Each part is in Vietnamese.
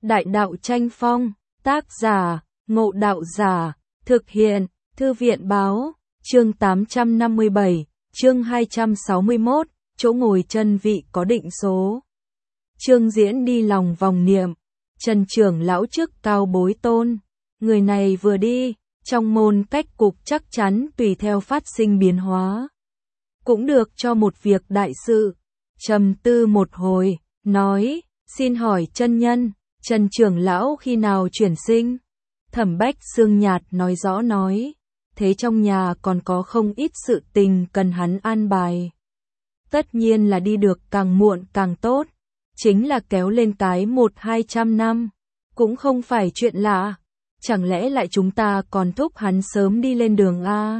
Đại đạo tranh phong, tác giả, Ngộ Đạo Giả, thực hiện, Thư viện báo, chương 857, chương 261, chỗ ngồi chân vị có định số. Trương Diễn đi lòng vòng niệm, Trần trưởng lão chức cao bối tôn, người này vừa đi, trong môn cách cục chắc chắn tùy theo phát sinh biến hóa. Cũng được cho một việc đại sự. Trầm tư một hồi, nói, xin hỏi chân nhân, Trần trưởng lão khi nào chuyển sinh? Thẩm Bách Xương nhạt nói rõ nói, thế trong nhà còn có không ít sự tình cần hắn an bài. Tất nhiên là đi được càng muộn càng tốt, chính là kéo lên cái 100-200 năm, cũng không phải chuyện lạ, chẳng lẽ lại chúng ta còn thúc hắn sớm đi lên đường a?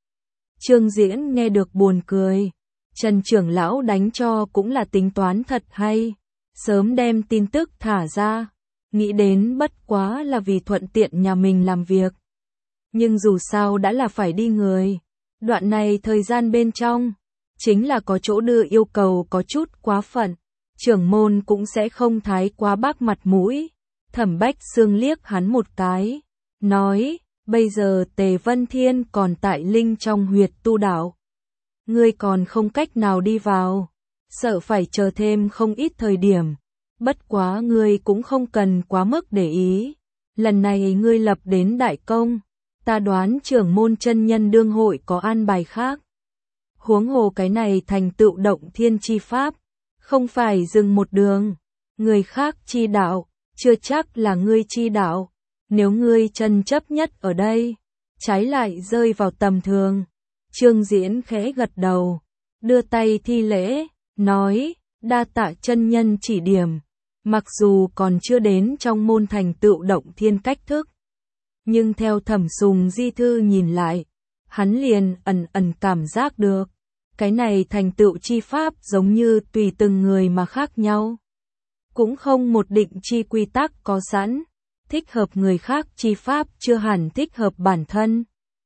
Trương Diễn nghe được buồn cười, Trần trưởng lão đánh cho cũng là tính toán thật hay, sớm đem tin tức thả ra, nghĩ đến bất quá là vì thuận tiện nhà mình làm việc. Nhưng dù sao đã là phải đi người, đoạn này thời gian bên trong, chính là có chỗ đưa yêu cầu có chút quá phận, trưởng môn cũng sẽ không thái quá bác mặt mũi. Thẩm Bách Xương liếc hắn một cái, nói, bây giờ Tề Vân Thiên còn tại Linh trong huyệt tu đạo. Ngươi còn không cách nào đi vào, sợ phải chờ thêm không ít thời điểm. Bất quá ngươi cũng không cần quá mức để ý. Lần này ngươi lập đến đại công, ta đoán trưởng môn chân nhân đương hội có an bài khác. Huống hồ cái này thành tựu động thiên chi pháp, không phải dừng một đường. Người khác chi đạo, chưa chắc là ngươi chi đạo. Nếu ngươi chân chấp nhất ở đây, trái lại rơi vào tầm thường. Trương Diễn khẽ gật đầu, đưa tay thi lễ, nói, đa tạ chân nhân chỉ điểm. Mặc dù còn chưa đến trong môn thành tựu động thiên cách thức, nhưng theo Thẩm Sùng di thư nhìn lại, hắn liền ẩn ẩn cảm giác được, cái này thành tựu chi pháp giống như tùy từng người mà khác nhau. Cũng không một định chi quy tắc có sẵn, thích hợp người khác chi pháp chưa hẳn thích hợp bản thân.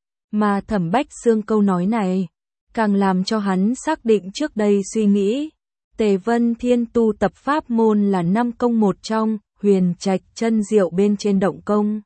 Mà Thẩm Bách Xương câu nói này, càng làm cho hắn xác định trước đây suy nghĩ. Tề Vân Thiên tu tập pháp môn là 5 công một trong, Huyền Trạch chân diệu bên trên động công.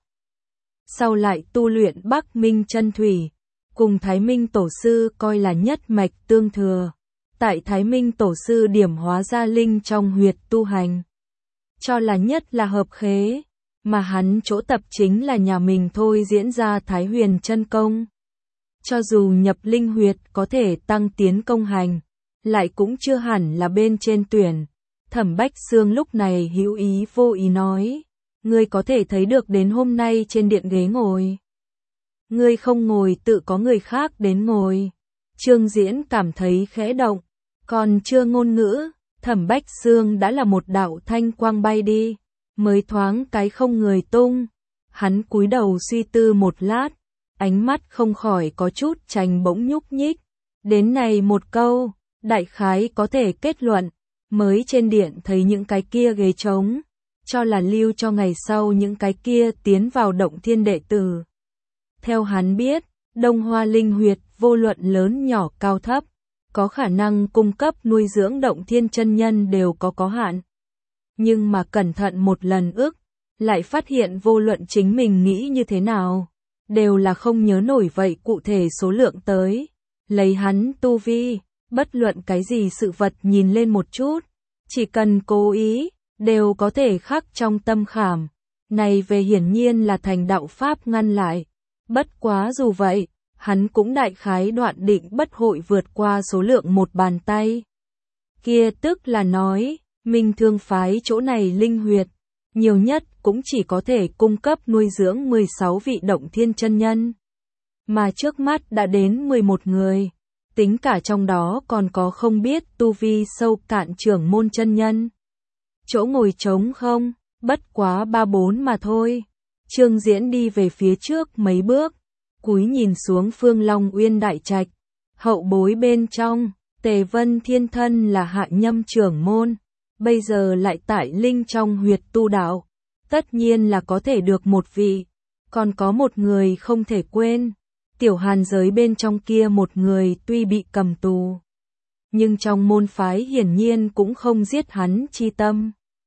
Sau lại tu luyện Bắc Minh chân thủy, cùng Thái Minh tổ sư coi là nhất mạch tương thừa. Tại Thái Minh tổ sư điểm hóa ra linh trong huyệt tu hành, cho là nhất là hợp khế, mà hắn chỗ tập chính là nhà mình thôi diễn ra Thái Huyền chân công. Cho dù nhập linh huyệt có thể tăng tiến công hành, lại cũng chưa hẳn là bên trên tuyển. Thẩm Bách Xương lúc này hữu ý vô ý nói, ngươi có thể thấy được đến hôm nay trên điện ghế ngồi. Ngươi không ngồi tự có người khác đến ngồi. Trương Diễn cảm thấy khẽ động, còn chưa ngôn ngữ, Thẩm Bách Xương đã là một đạo thanh quang bay đi, mới thoáng cái không người tung. Hắn cúi đầu suy tư một lát, ánh mắt không khỏi có chút chành bỗng nhúc nhích. Đến này một câu, đại khái có thể kết luận, mới trên điện thấy những cái kia ghế trống, cho là lưu cho ngày sau những cái kia tiến vào động thiên đệ tử. Theo hắn biết, Đông Hoa linh huyệt vô luận lớn nhỏ cao thấp, có khả năng cung cấp nuôi dưỡng động thiên chân nhân đều có hạn. Nhưng mà cẩn thận một lần ước, lại phát hiện vô luận chính mình nghĩ như thế nào, đều là không nhớ nổi vậy cụ thể số lượng tới. Lấy hắn tu vi, bất luận cái gì sự vật nhìn lên một chút, chỉ cần cố ý, đều có thể khắc trong tâm khảm. Này về hiển nhiên là thành đạo pháp ngăn lại. Bất quá dù vậy, hắn cũng đại khái đoạn định bất hội vượt qua số lượng một bàn tay. Kia tức là nói, Minh Thương phái chỗ này linh huyệt, nhiều nhất cũng chỉ có thể cung cấp nuôi dưỡng 16 vị động thiên chân nhân. Mà trước mắt đã đến 11 người. Tính cả trong đó còn có không biết tu vi sâu cạn trưởng môn chân nhân. Chỗ ngồi trống không, bất quá 3-4 mà thôi. Trương Diễn đi về phía trước mấy bước, cúi nhìn xuống Phương Long Uyên đại trạch. Hậu bối bên trong, Tề Vân Thiên thân là hạ nhâm trưởng môn, bây giờ lại tại linh trong huyệt tu đạo. Tất nhiên là có thể được một vị, còn có một người không thể quên. Tiểu Hàn giới bên trong kia một người tuy bị cầm tù, nhưng trong môn phái hiển nhiên cũng không giết hắn chi tâm.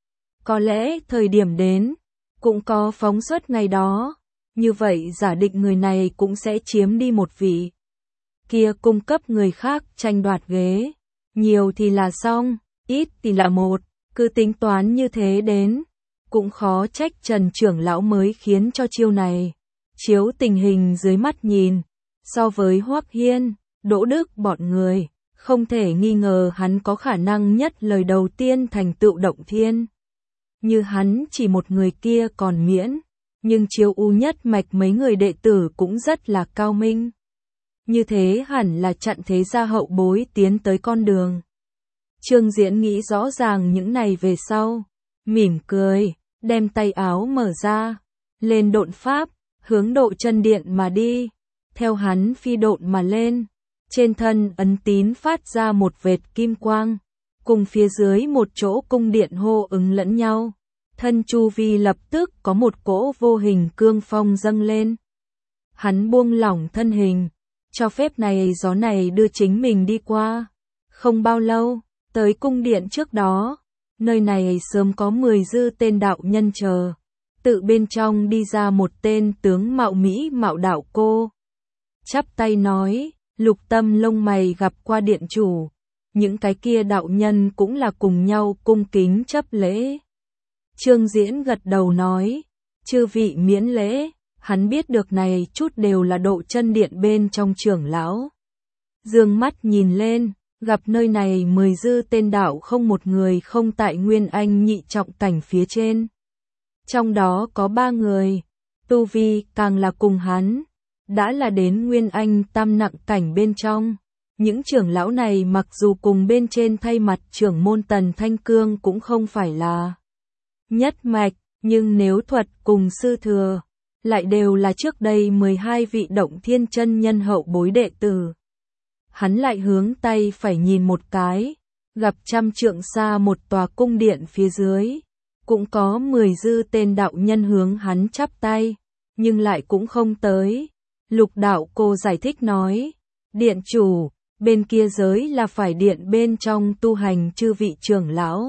Có lẽ thời điểm đến, cũng có phóng xuất ngày đó, như vậy giả định người này cũng sẽ chiếm đi một vị. Kia cung cấp người khác tranh đoạt ghế, nhiều thì là xong, ít thì là một, cứ tính toán như thế đến. Cũng khó trách Trần trưởng lão mới khiến cho chiêu này. Chiếu tình hình dưới mắt nhìn, so với Hoắc Hiên, Đỗ Đức bọn người, không thể nghi ngờ hắn có khả năng nhất lời đầu tiên thành tựu động thiên. Như hắn chỉ một người kia còn miễn, nhưng chiếu u nhất mạch mấy người đệ tử cũng rất là cao minh. Như thế hẳn là chặn thế gia hậu bối tiến tới con đường. Trương Diễn nghĩ rõ ràng những này về sau, mỉm cười, đem tay áo mở ra, lên độn pháp, hướng Độ Chân Điện mà đi. Theo hắn phi độn mà lên, trên thân ấn tín phát ra một vệt kim quang, cùng phía dưới một chỗ cung điện hô ứng lẫn nhau. Thân chu vi lập tức có một cỗ vô hình cương phong dâng lên. Hắn buông lỏng thân hình, cho phép này gió này đưa chính mình đi qua. Không bao lâu, tới cung điện trước đó, nơi này sớm có 10 dư tên đạo nhân chờ. Tự bên trong đi ra một tên tướng mạo mỹ mạo đạo cô. Chắp tay nói, Lục Tâm lông mày gặp qua điện chủ. Những cái kia đạo nhân cũng là cùng nhau cung kính chấp lễ. Trương Diễn gật đầu nói, chư vị miễn lễ, hắn biết được này chút đều là Độ Chân Điện bên trong trưởng lão. Dương mắt nhìn lên, gặp nơi này 10 dư tên đạo không một người không tại Nguyên Anh nhị trọng cảnh phía trên. Trong đó có 3 người, tu vi càng là cùng hắn, đã là đến Nguyên Anh tam nặng cảnh bên trong. Những trưởng lão này mặc dù cùng bên trên thay mặt trưởng môn Tần Thanh Cương cũng không phải là nhất mạch, nhưng nếu thuật cùng sư thừa, lại đều là trước đây 12 vị động thiên chân nhân hậu bối đệ tử. Hắn lại hướng tay phải nhìn một cái, gặp 100 trượng xa một tòa cung điện phía dưới, cũng có 10 dư tên đạo nhân hướng hắn chắp tay, nhưng lại cũng không tới. Lục đạo cô giải thích nói, điện chủ, bên kia giới là phải điện bên trong tu hành chư vị trưởng lão.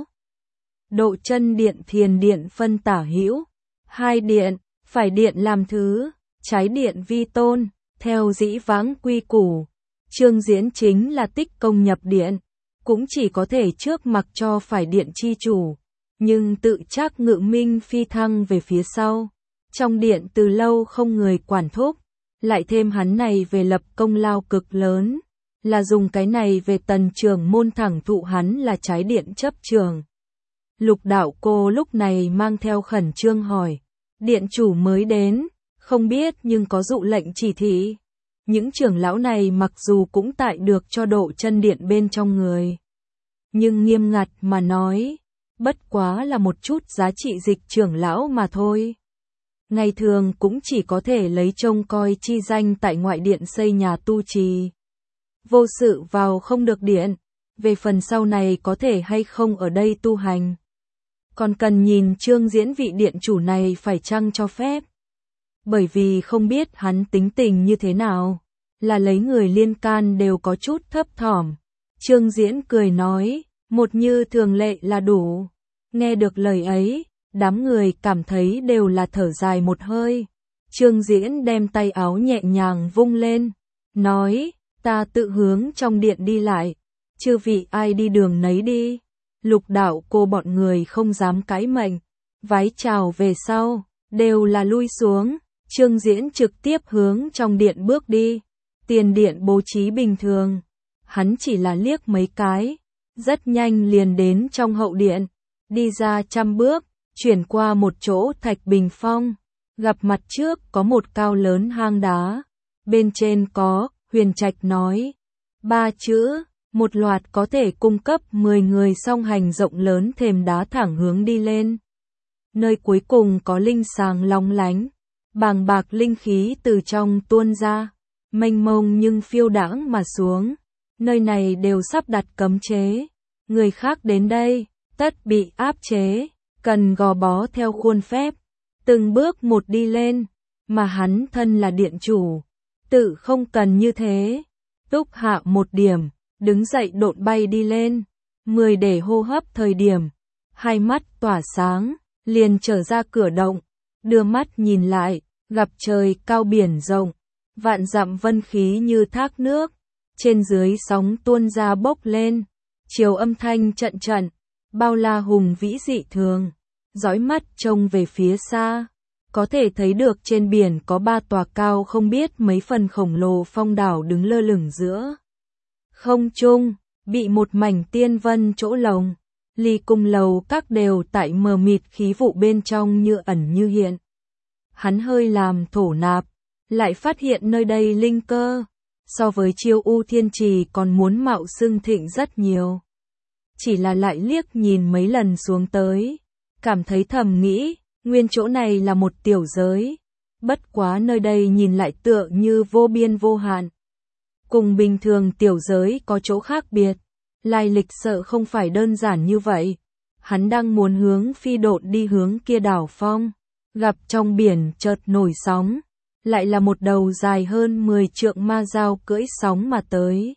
Độ Chân Điện Thiền Điện phân tả hữu, 2 điện, phải điện làm thứ, trái điện vi tôn, theo dĩ vãng quy củ. Trương Diễn chính là tích công nhập điện, cũng chỉ có thể trước mặc cho phải điện chi chủ, nhưng tự chắc ngự minh phi thăng về phía sau. Trong điện từ lâu không người quản thúc, lại thêm hắn này về lập công lao cực lớn, là dùng cái này về Tần trưởng môn thẳng thụ hắn là trái điện chấp trường. Lục đạo cô lúc này mang theo khẩn trương hỏi, điện chủ mới đến, không biết nhưng có dụ lệnh chỉ thị. Những trưởng lão này mặc dù cũng tại được cho Độ Chân Điện bên trong người, nhưng nghiêm ngặt mà nói, bất quá là một chút giá trị dịch trưởng lão mà thôi. Ngày thường cũng chỉ có thể lấy trông coi chi danh tại ngoại điện xây nhà tu trì. Vô sự vào không được điện, về phần sau này có thể hay không ở đây tu hành. Còn cần nhìn Trương Diễn vị điện chủ này phải chăng cho phép. Bởi vì không biết hắn tính tình như thế nào, là lấy người liên can đều có chút thấp thỏm. Trương Diễn cười nói, một như thường lệ là đủ. Nghe được lời ấy, đám người cảm thấy đều là thở dài một hơi. Trương Diễn đem tay áo nhẹ nhàng vung lên, nói, ta tự hướng trong điện đi lại, chư vị ai đi đường nấy đi. Lục đạo cô bọn người không dám cãi mệnh, vái chào về sau, đều là lui xuống. Trương Diễn trực tiếp hướng trong điện bước đi. Tiền điện bố trí bình thường, hắn chỉ là liếc mấy cái, rất nhanh liền đến trong hậu điện, đi ra 100 bước, chuyển qua một chỗ thạch bình phong, gặp mặt trước có một cao lớn hang đá, bên trên có Huyền Trạch nói 3 chữ, một loạt có thể cung cấp 10 người song hành rộng lớn thềm đá thẳng hướng đi lên. Nơi cuối cùng có linh sàng long lánh, bàng bạc linh khí từ trong tuôn ra, mênh mông nhưng phiêu đãng mà xuống. Nơi này đều sắp đặt cấm chế, người khác đến đây, tất bị áp chế, cần gò bó theo khuôn phép, từng bước một đi lên, mà hắn thân là điện chủ, tự không cần như thế. Túc hạ một điểm, đứng dậy độn bay đi lên, 10 để hô hấp thời điểm, hai mắt tỏa sáng, liền trở ra cửa động, đưa mắt nhìn lại, gặp trời cao biển rộng, vạn dặm vân khí như thác nước, trên dưới sóng tuôn ra bốc lên, chiều âm thanh trận trận, bao la hùng vĩ dị thường, dõi mắt trông về phía xa, có thể thấy được trên biển có 3 tòa cao không biết mấy phần khổng lồ phong đảo đứng lơ lửng giữa không trung, bị một mảnh tiên vân chỗ lồng, ly cung lầu các đều tại mờ mịt khí vụ bên trong như ẩn như hiện. Hắn hơi làm thổ nạp, lại phát hiện nơi đây linh cơ, so với Chiêu U Thiên Trì còn muốn mạo xưng thịnh rất nhiều. Chỉ là lại liếc nhìn mấy lần xuống tới, cảm thấy thầm nghĩ, nguyên chỗ này là một tiểu giới, bất quá nơi đây nhìn lại tựa như vô biên vô hạn. Cùng bình thường tiểu giới có chỗ khác biệt, lai lịch sợ không phải đơn giản như vậy. Hắn đang muốn hướng phi độn đi hướng kia đảo phong, gặp trong biển chợt nổi sóng, lại là một đầu dài hơn 10 trượng ma dao cưỡi sóng mà tới.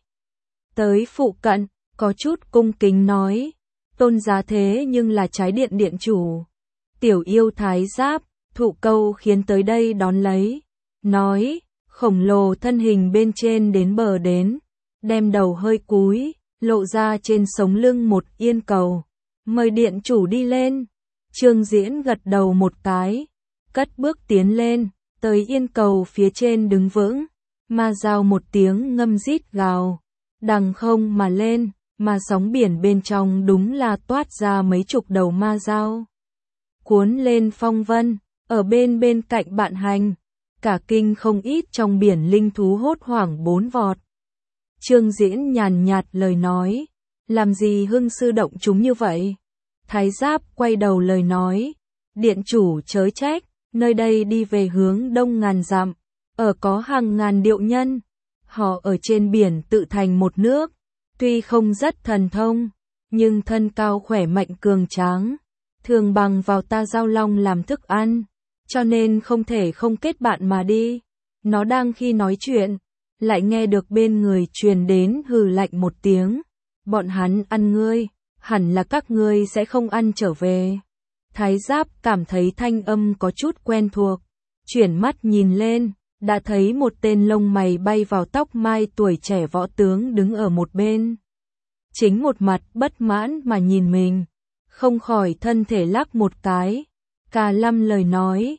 Tới phụ cận, có chút cung kính nói, tôn giá thế nhưng là trái điện điện chủ. Tiểu yêu thái giáp, thụ câu khiến tới đây đón lấy, nói, khổng lồ thân hình bên trên đến bờ đến, đem đầu hơi cúi, lộ ra trên sống lưng một yên cầu, mời điện chủ đi lên. Trương Diễn gật đầu một cái, cất bước tiến lên, tới yên cầu phía trên đứng vững, ma dao một tiếng ngâm rít gào, đằng không mà lên, mà sóng biển bên trong đúng là toát ra mấy chục đầu ma dao. Cuốn lên phong vân, ở bên cạnh bạn hành, cả kinh không ít trong biển linh thú hốt hoảng bốn vọt. Trương Diễn nhàn nhạt lời nói, làm gì hưng sư động chúng như vậy? Thái giáp quay đầu lời nói, điện chủ chớ trách, nơi đây đi về hướng đông ngàn dặm, ở có hàng ngàn điệu nhân, họ ở trên biển tự thành một nước, tuy không rất thần thông, nhưng thân cao khỏe mạnh cường tráng, thường bằng vào ta giao long làm thức ăn, cho nên không thể không kết bạn mà đi. Nó đang khi nói chuyện, lại nghe được bên người truyền đến hừ lạnh một tiếng, bọn hắn ăn ngươi, hẳn là các ngươi sẽ không ăn trở về. Thái giáp cảm thấy thanh âm có chút quen thuộc, chuyển mắt nhìn lên, đã thấy một tên lông mày bay vào tóc mai tuổi trẻ võ tướng đứng ở một bên. Chính một mặt bất mãn mà nhìn mình, không khỏi thân thể lắc một cái, Cà Lâm lời nói,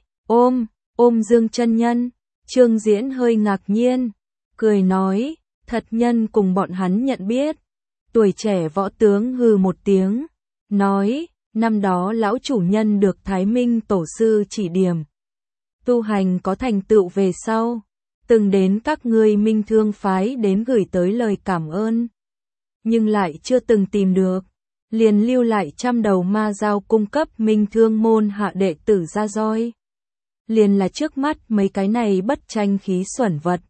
ôm Dương chân nhân. Trương Diễn hơi ngạc nhiên, cười nói, thật nhân cùng bọn hắn nhận biết. Tuổi trẻ võ tướng hừ một tiếng, nói, năm đó lão chủ nhân được Thái Minh tổ sư chỉ điểm, tu hành có thành tựu về sau, từng đến các ngươi Minh Thương phái đến gửi tới lời cảm ơn, nhưng lại chưa từng tìm được, liền lưu lại 100 đầu ma dao cung cấp Minh Thương môn hạ đệ tử ra roi. Liền là trước mắt mấy cái này bất tranh khí xuẩn vật.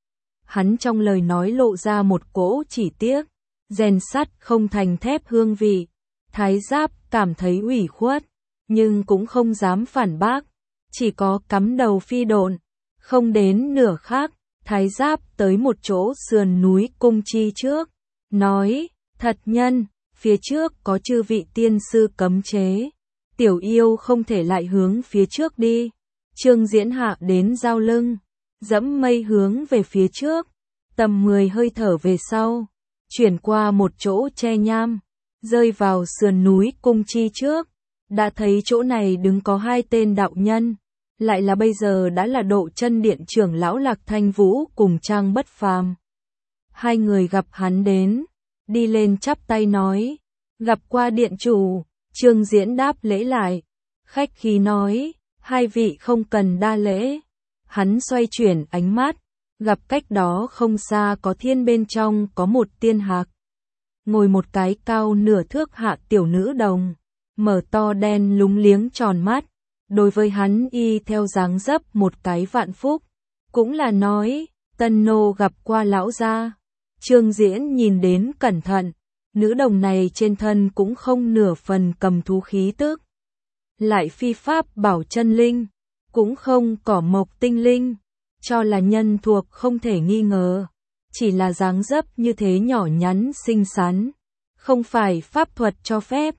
Hắn trong lời nói lộ ra một cỗ chỉ tiếc, rèn sắt không thành thép hương vị. Thái giáp cảm thấy ủy khuất, nhưng cũng không dám phản bác, chỉ có cắm đầu phi độn. Không đến nửa khắc, Thái giáp tới một chỗ sườn núi cung chi trước, nói, thật nhân, phía trước có chư vị tiên sư cấm chế, tiểu yêu không thể lại hướng phía trước đi. Trương Diễn hạ đến giao lưng, dẫm mây hướng về phía trước, tầm 10 hơi thở về sau, chuyển qua một chỗ che nham, rơi vào sườn núi cung chi trước, đã thấy chỗ này đứng có 2 tên đạo nhân, lại là bây giờ đã là Độ Chân Điện trưởng lão Lạc Thanh Vũ cùng Trang Bất Phàm. Hai người gặp hắn đến, đi lên chắp tay nói, gặp qua điện chủ. Trương Diễn đáp lễ lại, khách khí nói, hai vị không cần đa lễ. Hắn xoay chuyển ánh mắt, gặp cách đó không xa có thiên bên trong có một tiên hạc, ngồi một cái cao nửa thước hạ tiểu nữ đồng, mở to đen lúng liếng tròn mắt, đối với hắn y theo dáng dấp một cái vạn phúc, cũng là nói, tân nô gặp qua lão gia. Trương Diễn nhìn đến cẩn thận, nữ đồng này trên thân cũng không nửa phần cầm thú khí tức, lại phi pháp bảo chân linh, cũng không cỏ mộc tinh linh, cho là nhân thuộc không thể nghi ngờ, chỉ là dáng dấp như thế nhỏ nhắn xinh xắn, không phải pháp thuật cho phép,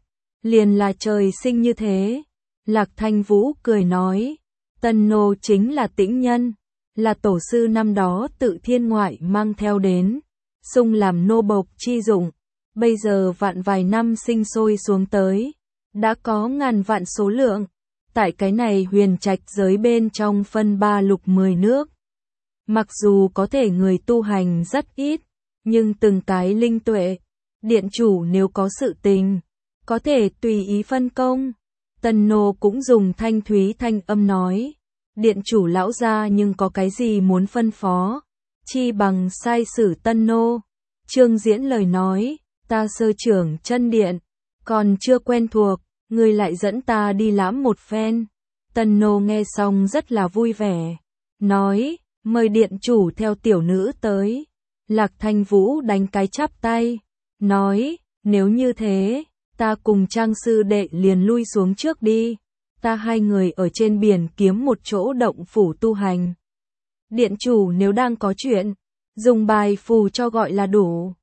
Liền là trời sinh như thế. Lạc Thanh Vũ cười nói, Tân nô chính là tĩnh nhân, là tổ sư năm đó tự thiên ngoại mang theo đến, sung làm nô bộc chi dụng, bây giờ vạn vài năm sinh sôi xuống tới, đã có ngàn vạn số lượng, tại cái này huyền trạch giới bên trong phân 3 lục 10 nước. Mặc dù có thể người tu hành rất ít, nhưng từng cái linh tuệ, điện chủ nếu có sự tình, có thể tùy ý phân công. Tân nô cũng dùng thanh thúy thanh âm nói, điện chủ lão gia nhưng có cái gì muốn phân phó, chi bằng sai sử tân nô. Trương Diễn lời nói, ta sơ trưởng chân điện, còn chưa quen thuộc, ngươi lại dẫn ta đi lãm một phen. Tân nô nghe xong rất là vui vẻ, nói, mời điện chủ theo tiểu nữ tới. Lạc Thanh Vũ đánh cái chắp tay, nói, nếu như thế, ta cùng Trang sư đệ liền lui xuống trước đi, ta hai người ở trên biển kiếm một chỗ động phủ tu hành. Điện chủ nếu đang có chuyện, dùng bài phù cho gọi là đủ.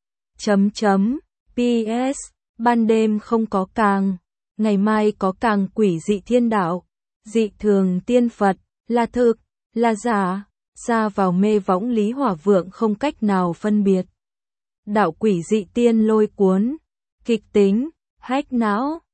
PS, ban đêm không có càng, ngày mai có càng quỷ dị thiên đạo, dị thường tiên Phật, là thực, là giả, ra vào mê võng Lý Hỏa Vượng không cách nào phân biệt. Đạo quỷ dị tiên lôi cuốn, kịch tính, hách não.